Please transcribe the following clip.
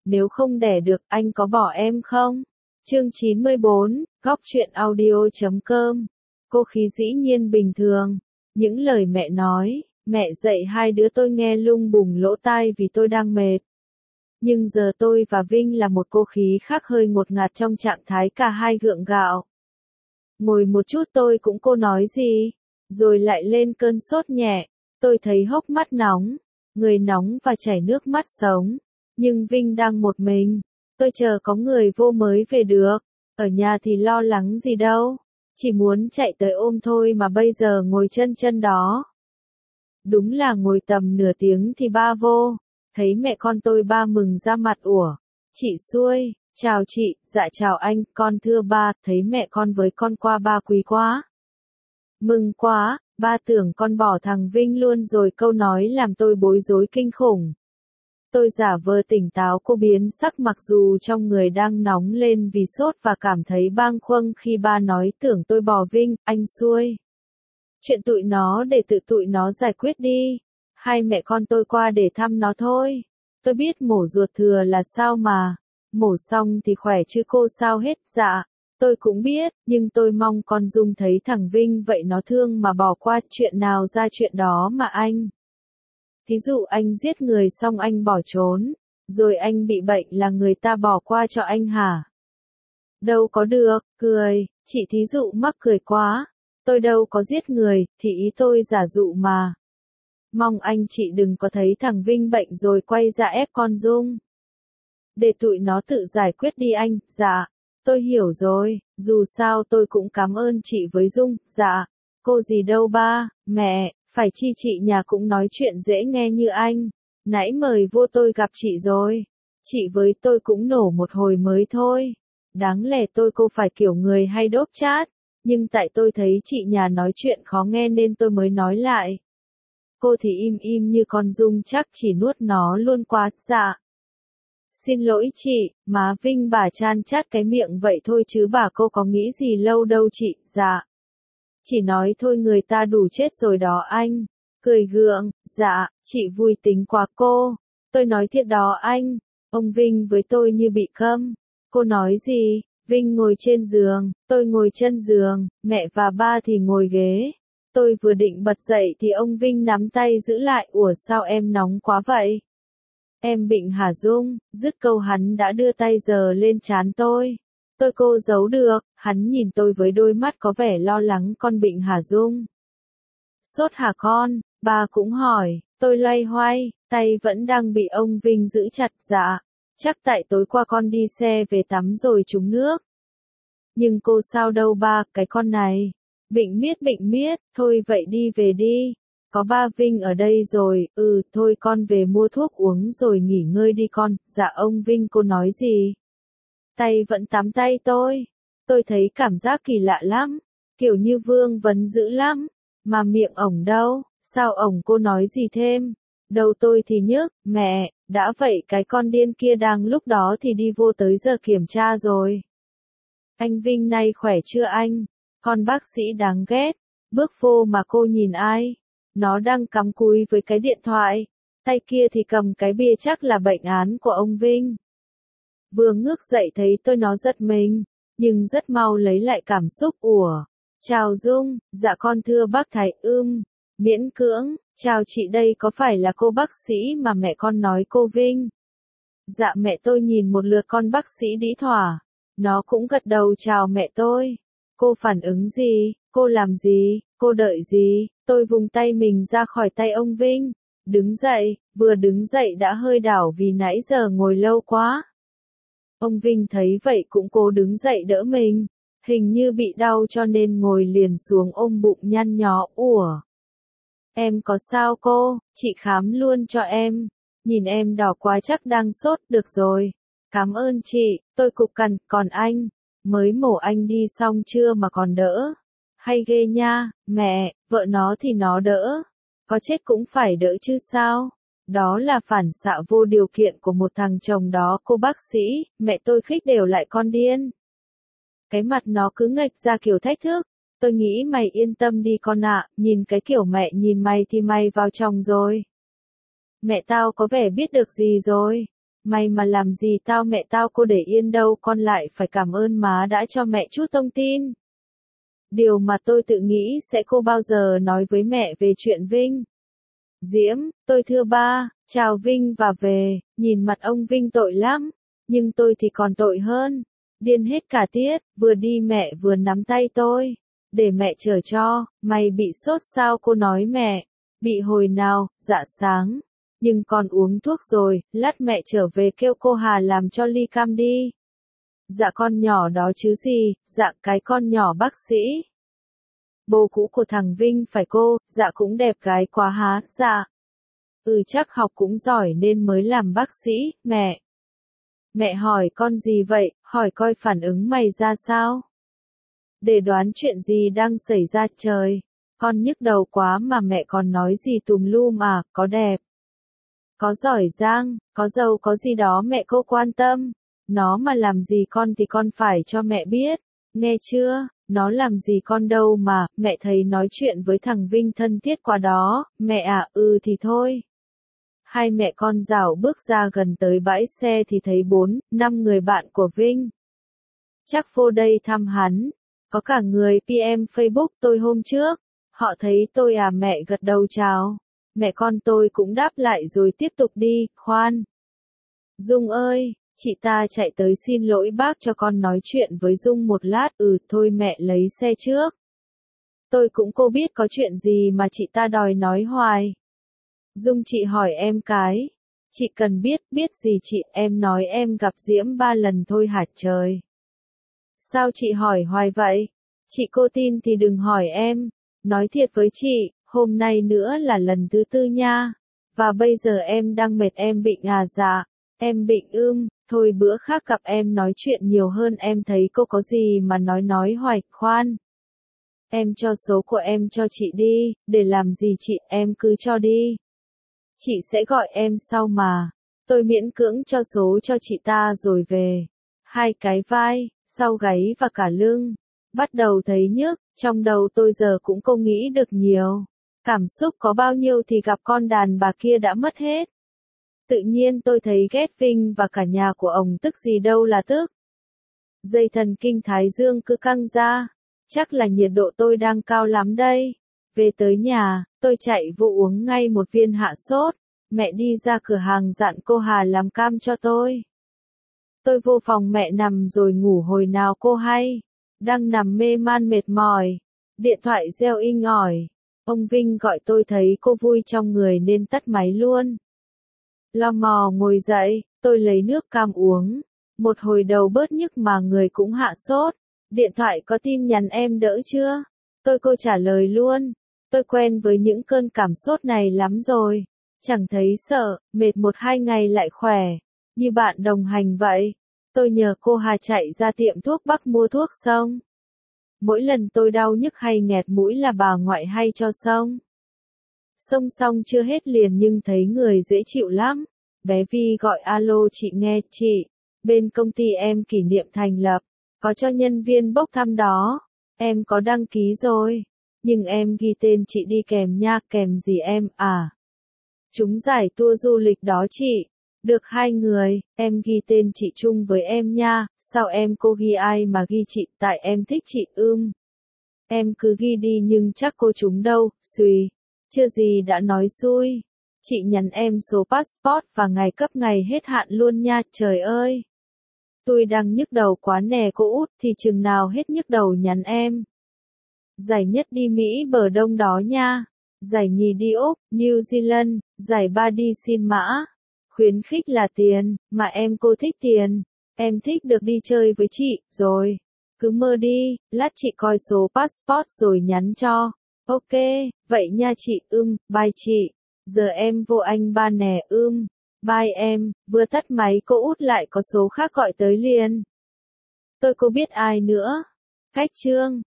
nếu không đẻ được, anh có bỏ em không? Chương 94, Góc truyện audio.com. Cô khí dĩ nhiên bình thường. Những lời mẹ nói, mẹ dạy hai đứa tôi nghe lung bùng lỗ tai vì tôi đang mệt. Nhưng giờ tôi và Vinh là một cô khí khác hơi ngột ngạt trong trạng thái cả hai gượng gạo. Ngồi một chút tôi cũng cô nói gì, rồi lại lên cơn sốt nhẹ. Tôi thấy hốc mắt nóng, người nóng và chảy nước mắt sống. Nhưng Vinh đang một mình, tôi chờ có người vô mới về được. Ở nhà thì lo lắng gì đâu, chỉ muốn chạy tới ôm thôi mà bây giờ ngồi chân đó. Đúng là ngồi tầm nửa tiếng thì ba vô, thấy mẹ con tôi ba mừng ra mặt ủa. Chị xuôi, chào chị, dạ chào anh, con thưa ba, thấy mẹ con với con qua ba quý quá. Mừng quá, ba tưởng con bỏ thằng Vinh luôn rồi, câu nói làm tôi bối rối kinh khủng. Tôi giả vờ tỉnh táo, cô biến sắc mặc dù trong người đang nóng lên vì sốt và cảm thấy bâng khuâng khi ba nói tưởng tôi bỏ Vinh, anh xuôi. Chuyện tụi nó để tự tụi nó giải quyết đi. Hai mẹ con tôi qua để thăm nó thôi. Tôi biết mổ ruột thừa là sao mà. Mổ xong thì khỏe chứ cô sao hết. Dạ, tôi cũng biết, nhưng tôi mong con Dung thấy thằng Vinh vậy nó thương mà bỏ qua. Chuyện nào ra chuyện đó mà anh. Thí dụ anh giết người xong anh bỏ trốn, rồi anh bị bệnh là người ta bỏ qua cho anh hả? Đâu có được, cười, chị thí dụ mắc cười quá. Tôi đâu có giết người, thì ý tôi giả dụ mà. Mong anh chị đừng có thấy thằng Vinh bệnh rồi quay ra ép con Dung. Để tụi nó tự giải quyết đi anh. Dạ, tôi hiểu rồi, dù sao tôi cũng cảm ơn chị với Dung. Dạ, cô gì đâu ba, mẹ, phải chi chị nhà cũng nói chuyện dễ nghe như anh. Nãy mời vô tôi gặp chị rồi. Chị với tôi cũng nổ một hồi mới thôi. Đáng lẽ tôi cô phải kiểu người hay đốp chat. Nhưng tại tôi thấy chị nhà nói chuyện khó nghe nên tôi mới nói lại. Cô thì im im như con Dung chắc chỉ nuốt nó luôn quá. Dạ. Xin lỗi chị, má Vinh bà chan chát cái miệng vậy thôi chứ bà cô có nghĩ gì lâu đâu chị. Dạ. Chỉ nói thôi người ta đủ chết rồi đó anh. Cười gượng, dạ, chị vui tính quá cô. Tôi nói thiệt đó anh. Ông Vinh với tôi như bị câm. Cô nói gì? Vinh ngồi trên giường, tôi ngồi chân giường, mẹ và ba thì ngồi ghế. Tôi vừa định bật dậy thì ông Vinh nắm tay giữ lại. Ủa sao em nóng quá vậy? Em bệnh hả Dung? Dứt câu hắn đã đưa tay giơ lên trán tôi. Tôi cô giấu được, hắn nhìn tôi với đôi mắt có vẻ lo lắng. Con bệnh hả Dung? Sốt hả con? Ba cũng hỏi, tôi loay hoay, tay vẫn đang bị ông Vinh giữ chặt. Dạ, chắc tại tối qua con đi xe về tắm rồi trúng nước. Nhưng cô sao đâu ba, cái con này. Bệnh miết, thôi vậy đi về đi. Có ba Vinh ở đây rồi, thôi con về mua thuốc uống rồi nghỉ ngơi đi con. Dạ ông Vinh cô nói gì? Tay vẫn tắm tay tôi. Tôi thấy cảm giác kỳ lạ lắm, kiểu như vương vấn dữ lắm. Mà miệng ổng đâu, sao ổng cô nói gì thêm? Đầu tôi thì nhức, mẹ, đã vậy cái con điên kia đang lúc đó thì đi vô tới giờ kiểm tra rồi. Anh Vinh nay khỏe chưa anh? Con bác sĩ đáng ghét. Bước vô mà cô nhìn ai? Nó đang cắm cúi với cái điện thoại. Tay kia thì cầm cái bia chắc là bệnh án của ông Vinh. Vừa ngước dậy thấy tôi nó giật mình, nhưng rất mau lấy lại cảm xúc. Ủa? Chào Dung, dạ con thưa bác Thái. Miễn cưỡng, chào chị đây có phải là cô bác sĩ mà mẹ con nói cô Vinh? Dạ mẹ tôi nhìn một lượt con bác sĩ đĩ thỏa. Nó cũng gật đầu chào mẹ tôi. Cô phản ứng gì? Cô làm gì? Cô đợi gì? Tôi vùng tay mình ra khỏi tay ông Vinh. Đứng dậy, vừa đứng dậy đã hơi đảo vì nãy giờ ngồi lâu quá. Ông Vinh thấy vậy cũng cố đứng dậy đỡ mình. Hình như bị đau cho nên ngồi liền xuống ôm bụng nhăn nhó. Ủa? Em có sao cô? Chị khám luôn cho em. Nhìn em đỏ quá chắc đang sốt. Được rồi. Cảm ơn chị, tôi cục cằn. Còn anh? Mới mổ anh đi xong chưa mà còn đỡ? Hay ghê nha, mẹ, vợ nó thì nó đỡ. Có chết cũng phải đỡ chứ sao? Đó là phản xạ vô điều kiện của một thằng chồng đó cô bác sĩ. Mẹ tôi khích đều lại con điên. Cái mặt nó cứ nghệch ra kiểu thách thức. Tôi nghĩ mày yên tâm đi con ạ, nhìn cái kiểu mẹ nhìn mày thì mày vào chồng rồi. Mẹ tao có vẻ biết được gì rồi. Mày mà làm gì tao mẹ tao cô để yên đâu, con lại phải cảm ơn má đã cho mẹ chút thông tin. Điều mà tôi tự nghĩ sẽ cô bao giờ nói với mẹ về chuyện Vinh. Diễm, tôi thưa ba, chào Vinh và về, nhìn mặt ông Vinh tội lắm, nhưng tôi thì còn tội hơn. Điên hết cả tiết, vừa đi mẹ vừa nắm tay tôi. Để mẹ chở cho, mày bị sốt sao cô nói mẹ. Bị hồi nào, dạ sáng. Nhưng con uống thuốc rồi, lát mẹ trở về kêu cô Hà làm cho ly cam đi. Dạ con nhỏ đó chứ gì, dạ cái con nhỏ bác sĩ. Bố cũ của thằng Vinh phải cô, dạ cũng đẹp gái quá há, dạ. Chắc học cũng giỏi nên mới làm bác sĩ, mẹ. Mẹ hỏi con gì vậy, hỏi coi phản ứng mày ra sao? Để đoán chuyện gì đang xảy ra trời. Con nhức đầu quá mà mẹ còn nói gì tùm lum à, có đẹp. Có giỏi giang, có giàu có gì đó mẹ cô quan tâm. Nó mà làm gì con thì con phải cho mẹ biết. Nghe chưa, nó làm gì con đâu mà, mẹ thấy nói chuyện với thằng Vinh thân thiết quá đó, mẹ à, thì thôi. Hai mẹ con dạo bước ra gần tới bãi xe thì thấy 4-5 người bạn của Vinh. Chắc vô đây thăm hắn. Có cả người PM Facebook tôi hôm trước. Họ thấy tôi à mẹ gật đầu chào. Mẹ con tôi cũng đáp lại rồi tiếp tục đi, khoan. Dung ơi, chị ta chạy tới xin lỗi bác cho con nói chuyện với Dung một lát, thôi mẹ lấy xe trước. Tôi cũng cô biết có chuyện gì mà chị ta đòi nói hoài. Dung chị hỏi em cái. Chị cần biết gì chị, em nói em gặp Diễm 3 lần thôi hả trời. Sao chị hỏi hoài vậy? Chị cô tin thì đừng hỏi em. Nói thiệt với chị, hôm nay nữa là lần thứ 4 nha. Và bây giờ em đang mệt em bệnh à dạ. Em bệnh thôi bữa khác gặp em nói chuyện nhiều hơn em thấy cô có gì mà nói hoài, khoan. Em cho số của em cho chị đi, để làm gì chị, em cứ cho đi. Chị sẽ gọi em sau mà. Tôi miễn cưỡng cho số cho chị ta rồi về. Hai cái vai, sau gáy và cả lưng. Bắt đầu thấy nhức, trong đầu tôi giờ cũng không nghĩ được nhiều. Cảm xúc có bao nhiêu thì gặp con đàn bà kia đã mất hết. Tự nhiên tôi thấy ghét Vinh và cả nhà của ông tức gì đâu là tức. Dây thần kinh thái dương cứ căng ra. Chắc là nhiệt độ tôi đang cao lắm đây. Về tới nhà, tôi chạy vô uống ngay một viên hạ sốt. Mẹ đi ra cửa hàng dặn cô Hà làm cam cho tôi. Tôi vô phòng mẹ nằm rồi ngủ hồi nào cô hay. Đang nằm mê man mệt mỏi. Điện thoại reo inh ỏi. Ông Vinh gọi tôi thấy cô vui trong người nên tắt máy luôn. Lo mò ngồi dậy, tôi lấy nước cam uống. Một hồi đầu bớt nhức mà người cũng hạ sốt. Điện thoại có tin nhắn em đỡ chưa? Cô trả lời luôn. Tôi quen với những cơn cảm sốt này lắm rồi. Chẳng thấy sợ, mệt 1-2 ngày lại khỏe. Như bạn đồng hành vậy. Tôi nhờ cô Hà chạy ra tiệm thuốc Bắc mua thuốc xong. Mỗi lần tôi đau nhức hay nghẹt mũi là bà ngoại hay cho xông. Xông xong chưa hết liền nhưng thấy người dễ chịu lắm. Bé Vi gọi alo chị nghe, chị. Bên công ty em kỷ niệm thành lập. Có cho nhân viên bốc thăm đó. Em có đăng ký rồi. Nhưng em ghi tên chị đi kèm nha, kèm gì em, à? Chúng giải tour du lịch đó chị. Được 2 người, em ghi tên chị chung với em nha, sao em cô ghi ai mà ghi chị, tại em thích chị, Em cứ ghi đi nhưng chắc cô chúng đâu, xùi. Chưa gì đã nói xui. Chị nhắn em số passport và ngày cấp ngày hết hạn luôn nha, trời ơi. Tôi đang nhức đầu quá nè cô út, thì chừng nào hết nhức đầu nhắn em. Giải nhất đi Mỹ bờ đông đó nha. Giải nhì đi Úc, New Zealand, giải ba đi Xin Mã. Khuyến khích là tiền, mà em cô thích tiền. Em thích được đi chơi với chị, rồi. Cứ mơ đi, lát chị coi số passport rồi nhắn cho. Ok, vậy nha chị, bye chị. Giờ em vô anh ba nè, bye em, vừa tắt máy cô út lại có số khác gọi tới liền. Tôi có biết ai nữa. Cách chương.